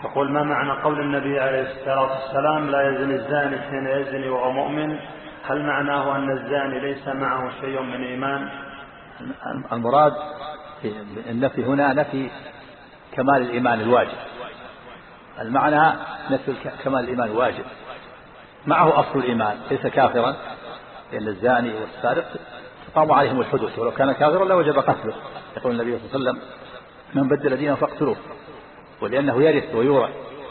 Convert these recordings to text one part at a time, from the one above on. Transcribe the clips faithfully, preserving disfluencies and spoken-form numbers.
يقول: ما معنى قول النبي عليه الصلاة والسلام: لا يزني الزاني حين يزني وهو مؤمن؟ هل معناه أن الزاني ليس معه شيء من إيمان؟ المراد في النفي هنا نفي كمال الإيمان الواجب. المعنى نفي كمال الإيمان الواجب، معه أصل الإيمان، ليس كافرا، لأن الزاني والسارق تقام عليهم الحدود، ولو كان كافرا لوجب قتله. يقول النبي صلى الله عليه وسلم: من بدل دينه فاقتلوه، ولأنه يرث ويورث.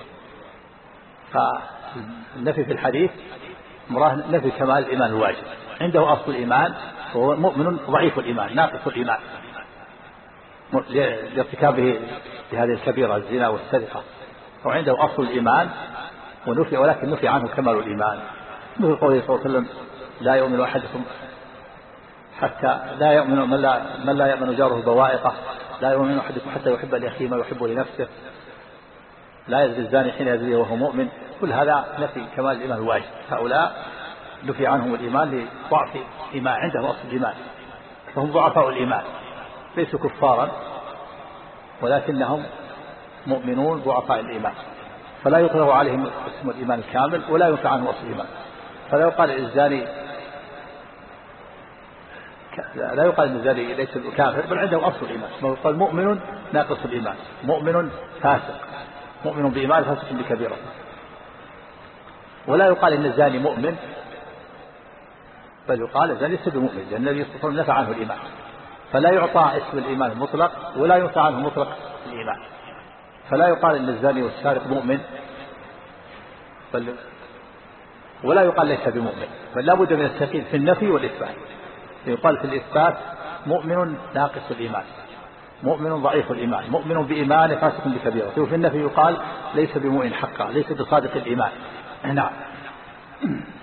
فالنفي في الحديث مراد نفي كمال الإيمان الواجب، عنده أصل الإيمان وهو مؤمن ضعيف الإيمان ناقص الإيمان لارتكابه بهذه الكبيرة الزنا والسرقة، وعنده أصل الإيمان ونفي، ولكن نفي عنه كمال الإيمان، مثل قوله صلى الله عليه وسلم: لا يؤمن أحدكم حتى لا يؤمن من لا, من لا يؤمن جاره بوائقه، لا يؤمن أحدكم حتى يحب لأخيه ما يحب لنفسه، لا يزني الزاني حين يزني وهو مؤمن. كل هذا نفي كمال الإيمان الواجب. هؤلاء نفي عنهم الإيمان لضعف الإيمان، عندهم أصل الإيمان، فهم ضعفاء الإيمان، ليسوا كفارا ولكنهم مؤمنون ضعفاء الإيمان، فلا يطلق عليهم اسم الإيمان الكامل ولا ينفع عنه أصل الإيمان. فلا يقال الزاني لا يقال ان الزاني ليس كافر، بل عنده اصل الايمان. يقال مؤمن ناقص الايمان، مؤمن فاسق، مؤمن بايمان فاسق بكبيره. ولا يقال ان الزاني مؤمن، بل يقال الزاني ليس بمؤمن، لان النبي صلى الله عليه وسلم نفى عنه الايمان، فلا يعطى اسم الايمان المطلق ولا ينفع عنه مطلق الايمان. فلا يقال ان الزاني والسارق مؤمن، بل ولا يقال ليس بمؤمن، بل لا بد من التقييد في النفي والاثبات. يقال في الإثبات مؤمن ناقص الإيمان، مؤمن ضعيف الإيمان، مؤمن بإيمان فاسق بكبيرة. وفي النفي يقال ليس بمؤمن حقا، ليس بصادق الإيمان. نعم.